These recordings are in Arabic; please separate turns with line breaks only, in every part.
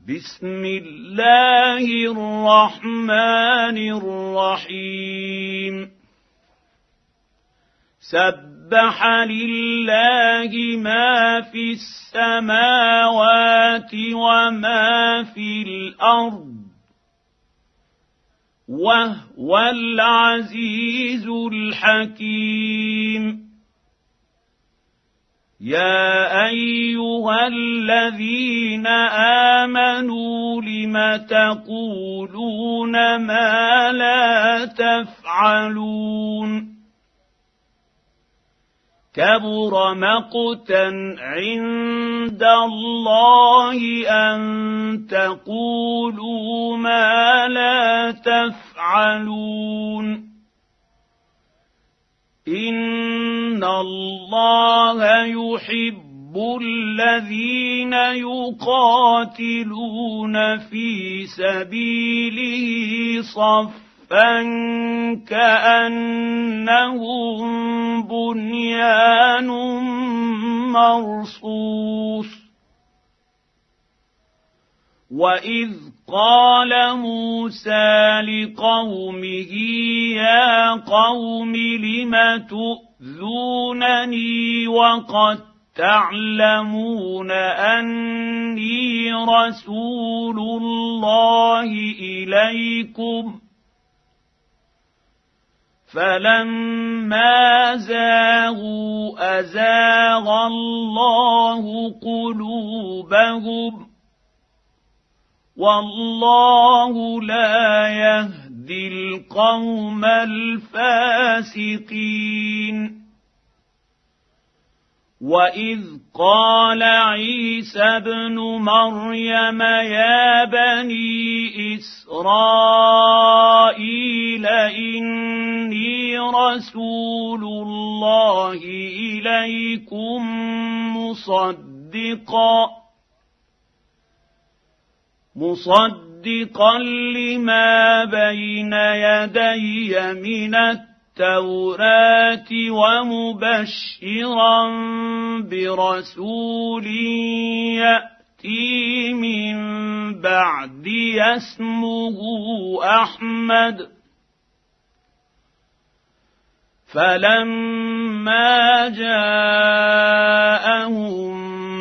بسم الله الرحمن الرحيم سبح لله ما في السماوات وما في الأرض وهو العزيز الحكيم يا أيها الذين آمنوا لم تقولون ما لا تفعلون كبر مقتا عند الله أن تقولوا ما لا تفعلون إن الله يحب الذين يقاتلون في سبيله صفا كأنهم بنيان مرصوص وإذ قال موسى لقومه يا قوم لم تؤذونني وقد تعلمون أني رسول الله إليكم فلما زاغوا أزاغ الله قلوبهم والله لا يهدي القوم الفاسقين وإذ قال عيسى ابن مريم يا بني إسرائيل إني رسول الله إليكم مصدقا لما بين يدي من التوراة ومبشرا برسول يأتي من بعدي اسمه أحمد فلما جاءهم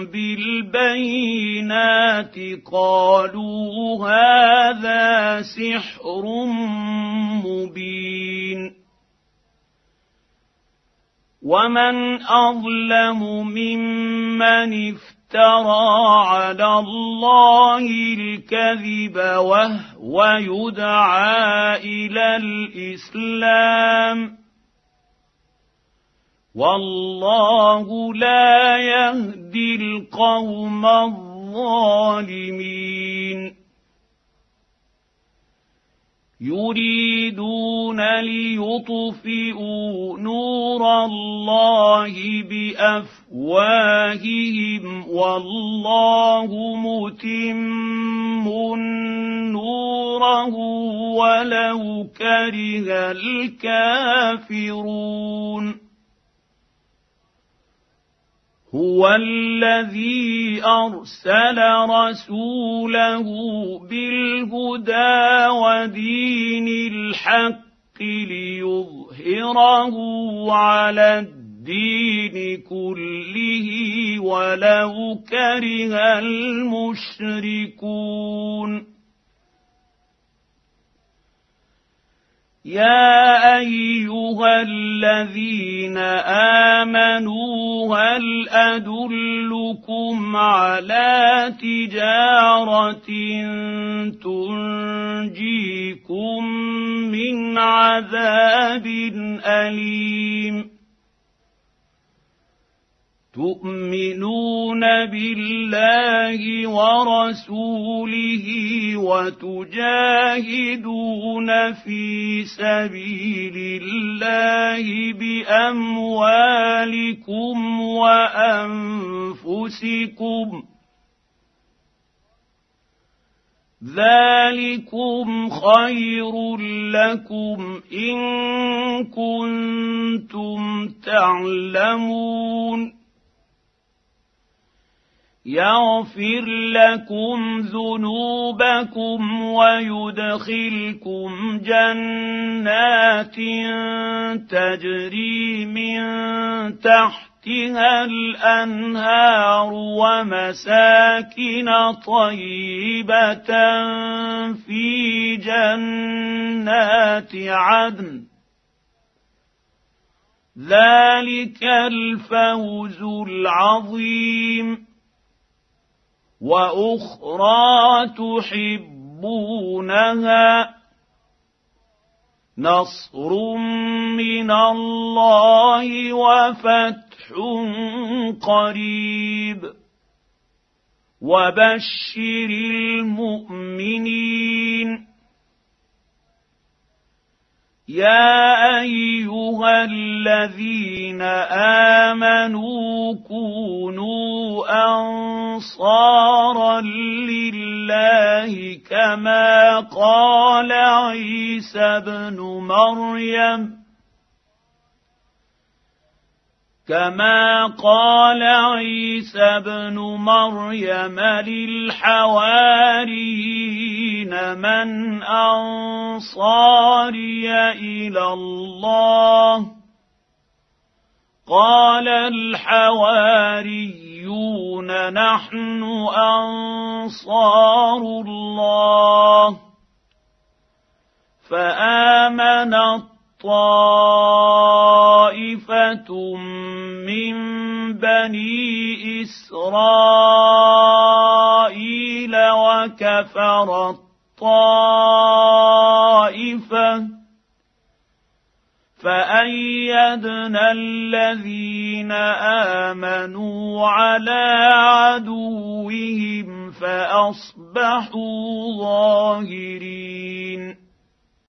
بالبينات قالوا هذا سحر مبين ومن أظلم ممن افترى على الله الكذب وهو يدعى إلى الإسلام والله لا يهدي القوم الظالمين يريدون ليطفئوا نور الله بأفواههم والله متم نوره ولو كره الكافرون هو الذي أرسل رسوله بالهدى ودين الحق ليظهره على الدين كله ولو كره المشركون يا أيها الذين آمنوا هل أدلكم على تجارة تنجيكم من عذاب أليم تؤمنون بالله ورسوله وتجاهدون في سبيل الله بأموالكم وأنفسكم ذلكم خير لكم إن كنتم تعلمون يغفر لكم ذنوبكم ويدخلكم جنات تجري من تحتها الأنهار ومساكن طيبة في جنات عدن ذلك الفوز العظيم. وأخرى تحبونها نصر من الله وفتح قريب وبشر المؤمنين. يا أيها الذين آمنوا كونوا أنصارا لله كما قال عيسى ابن مريم للحواريين من أنصاري إلى الله قال الحواريون نحن أنصار الله. فآمنت طائفة من بني إسرائيل وكفرت طائفة فأيدنا الذين آمنوا على عدوهم فأصبحوا ظاهرين.